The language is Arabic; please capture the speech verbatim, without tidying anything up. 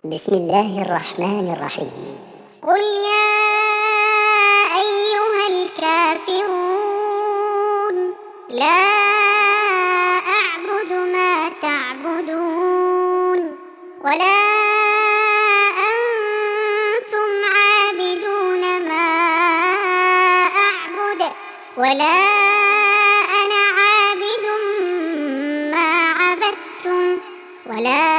بسم الله الرحمن الرحيم. قل يا أيها الكافرون لا أعبد ما تعبدون ولا أنتم عابدون ما أعبد ولا أنا عابد ما عبدتم ولا